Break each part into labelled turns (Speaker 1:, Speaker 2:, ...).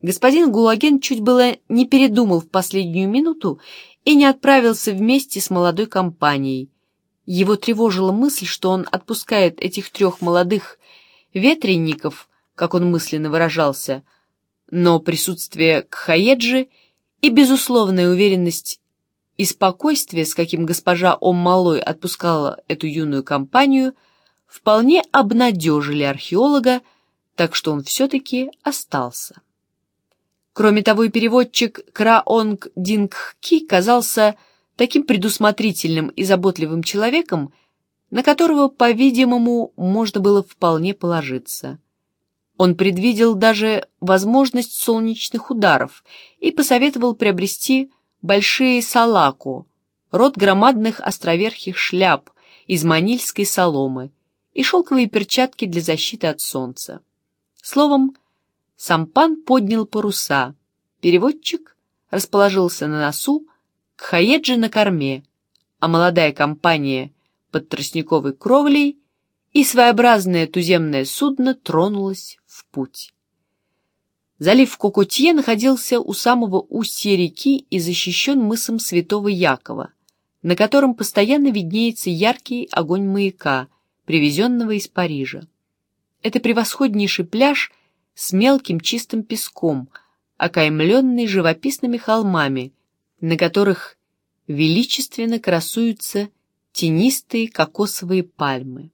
Speaker 1: Господин Гулаген чуть было не передумал в последнюю минуту и не отправился вместе с молодой компанией. Его тревожила мысль, что он отпускает этих 3 молодых ветренников, как он мысленно выражался, но присутствие Кхаеджи и безусловная уверенность и спокойствие, с каким госпожа Ом-Малой отпускала эту юную компанию, вполне обнадежили археолога, так что он все-таки остался. Кроме того, и переводчик Кра-Онг-Динг-Ки казался таким предусмотрительным и заботливым человеком, на которого, по-видимому, можно было вполне положиться. Он предвидел даже возможность солнечных ударов и посоветовал приобрести большие салаку, род громадных островерхих шляп из манильской соломы и шелковые перчатки для защиты от солнца. Словом, сампан поднял паруса, переводчик расположился на носу, Кхаеджи на корме, а молодая компания под тростниковой кровлей и своеобразное туземное судно тронулось в путь. Залив Кокотье находился у самого устья реки и защищен мысом Святого Якова, на котором постоянно виднеется яркий огонь маяка, привезенного из Парижа. Это превосходнейший пляж с мелким чистым песком, окаймленный живописными холмами, на которых величественно красуются тенистые кокосовые пальмы.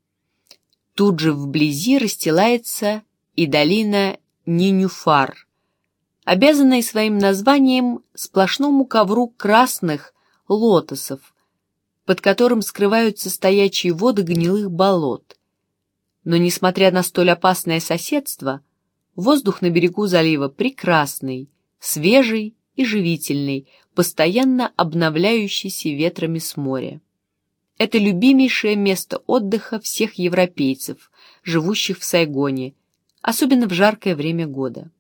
Speaker 1: Тут же вблизи расстилается и долина Нинюфар, обязанная своим названием сплошному ковру красных лотосов, под которым скрываются стоячие воды гнилых болот. Но, несмотря на столь опасное соседство, воздух на берегу залива прекрасный, свежий и живительный, постоянно обновляющийся ветрами с моря. Это любимейшее место отдыха всех европейцев, живущих в Сайгоне, особенно в жаркое время года.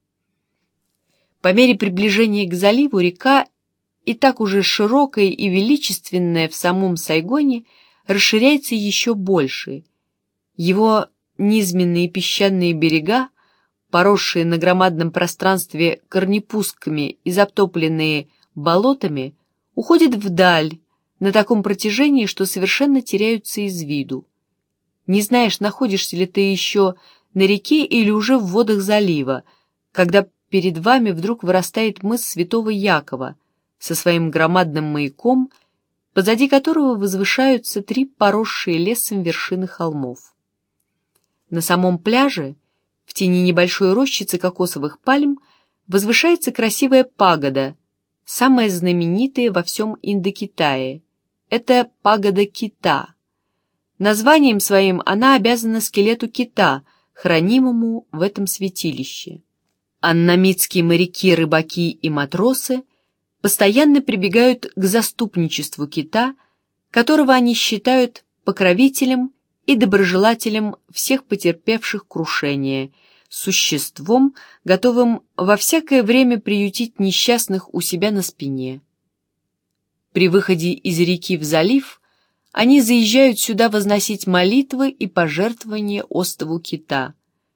Speaker 1: По мере приближения к заливу река, и так уже широкая и величественная в самом Сайгоне, расширяется еще больше. Его низменные песчаные берега, поросшие на громадном пространстве корнепустками и затопленные болотами, уходят вдаль на таком протяжении, что совершенно теряются из виду. Не знаешь, находишься ли ты еще на реке или уже в водах залива, когда перед вами вдруг вырастает мыс Святого Якова со своим громадным маяком, позади которого возвышаются 3 поросшие лесом вершины холмов. На самом пляже, в тени небольшой рощицы кокосовых пальм, возвышается красивая пагода, самая знаменитая во всем Индокитае. Это пагода кита. Названием своим она обязана скелету кита, хранимому в этом святилище. Аннамитские моряки, рыбаки и матросы постоянно прибегают к заступничеству кита, которого они считают покровителем и доброжелателем всех потерпевших крушение, существом, готовым во всякое время приютить несчастных у себя на спине. При выходе из реки в залив они заезжают сюда возносить молитвы и пожертвования острову кита.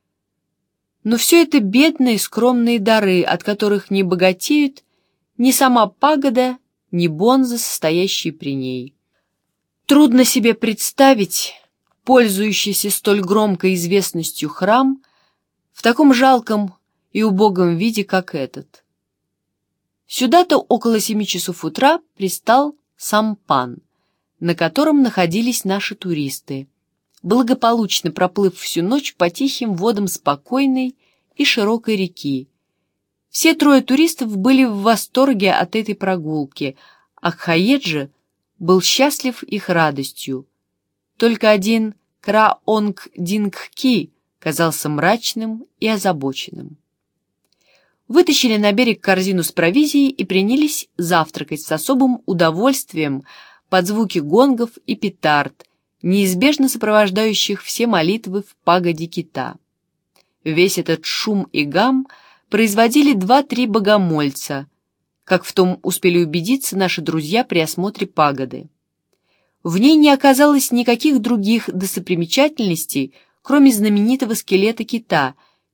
Speaker 1: Но все это бедные скромные дары, от которых не богатеют ни сама пагода, ни бонза, состоящие при ней. Трудно себе представить пользующийся столь громкой известностью храм в таком жалком и убогом виде, как этот. Сюда-то около 7 часов утра пристал сампан, на котором находились наши туристы, благополучно проплыв всю ночь по тихим водам спокойной и широкой реки. Все 3 туристов были в восторге от этой прогулки, а Кхаеджи был счастлив их радостью. Только один Кра-Онг-Динг-Ки казался мрачным и озабоченным. Вытащили на берег корзину с провизией и принялись завтракать с особым удовольствием под звуки гонгов и петард, неизбежно сопровождающих все молитвы в пагоде кита. Весь этот шум и гам производили 2-3 богомольца, как в том успели убедиться наши друзья при осмотре пагоды. В ней не оказалось никаких других достопримечательностей, кроме знаменитого скелета кита,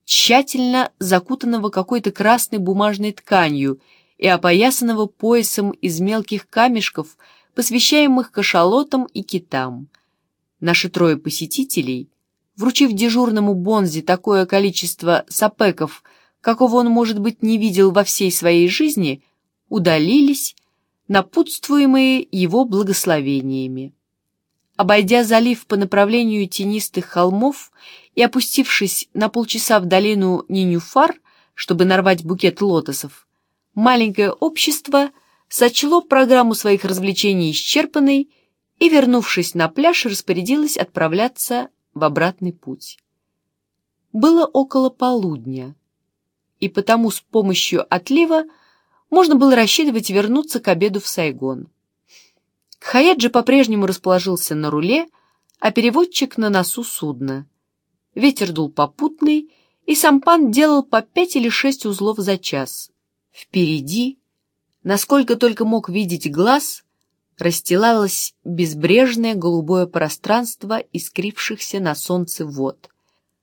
Speaker 1: тщательно закутанного какой-то красной бумажной тканью и опоясанного поясом из мелких камешков, посвящаемых кашалотам и китам. Наши трое посетителей, вручив дежурному Бонзи такое количество сапеков, какого он, может быть, не видел во всей своей жизни, удалились, напутствуемые его благословениями. Обойдя залив по направлению тенистых холмов и опустившись на полчаса в долину Нинюфар, чтобы нарвать букет лотосов, маленькое общество сочло программу своих развлечений исчерпанной и, вернувшись на пляж, распорядилось отправляться в обратный путь. Было около полудня, и потому с помощью отлива можно было рассчитывать вернуться к обеду в Сайгон. Кхаяджи по-прежнему расположился на руле, а переводчик на носу судна. Ветер дул попутный, и сампан делал по 5 или 6 узлов за час. Впереди, насколько только мог видеть глаз, расстилалось безбрежное голубое пространство искрившихся на солнце вод.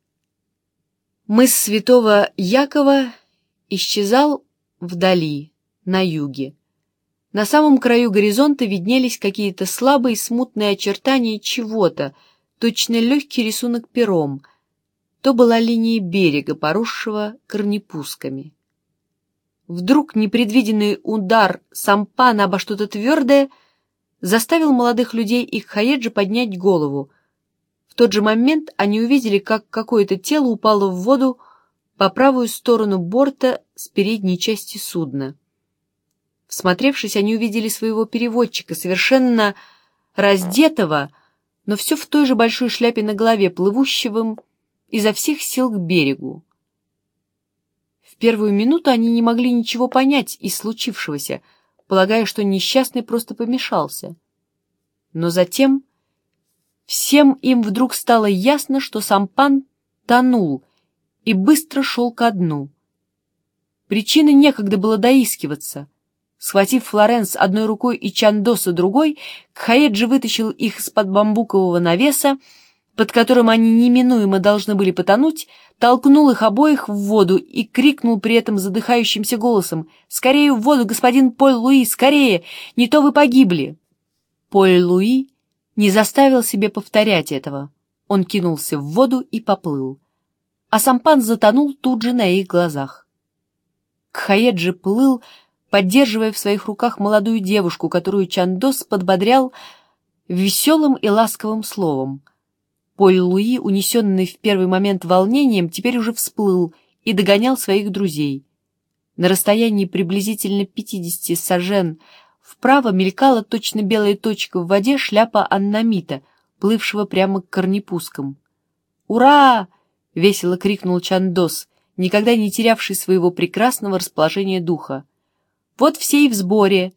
Speaker 1: Мыс Святого Якова исчезал вдали, на юге. На самом краю горизонта виднелись какие-то слабые смутные очертания чего-то, точно легкий рисунок пером. То была линия берега, поросшего корнепусками. Вдруг непредвиденный удар сампана обо что-то твердое заставил молодых людей и Кхаеджи поднять голову. В тот же момент они увидели, как какое-то тело упало в воду по правую сторону борта с передней части судна. Всмотревшись, они увидели своего переводчика, совершенно раздетого, но все в той же большой шляпе на голове, плывущего изо всех сил к берегу. В первую минуту они не могли ничего понять из случившегося, полагая, что несчастный просто помешался. Но затем всем им вдруг стало ясно, что сампан тонул и быстро шел ко дну. Причины некогда было доискиваться. Схватив Флоренс одной рукой и Чандоса другой, Кхаеджи вытащил их из-под бамбукового навеса, под которым они неминуемо должны были потонуть, толкнул их обоих в воду и крикнул при этом задыхающимся голосом: «Скорее в воду, господин Поль-Луи, скорее! Не то вы погибли!» Поль-Луи не заставил себе повторять этого. Он кинулся в воду и поплыл. А сампан затонул тут же на их глазах. Кхаеджи плыл, поддерживая в своих руках молодую девушку, которую Чандос подбодрял веселым и ласковым словом. Поль-Луи, унесенный в первый момент волнением, теперь уже всплыл и догонял своих друзей. На расстоянии приблизительно 50 сажен вправо мелькала точно белая точка в воде шляпа Аннамита, плывшего прямо к корнепускам. «Ура!» — весело крикнул Чандос, никогда не терявший своего прекрасного расположения духа. «Вот все и в сборе.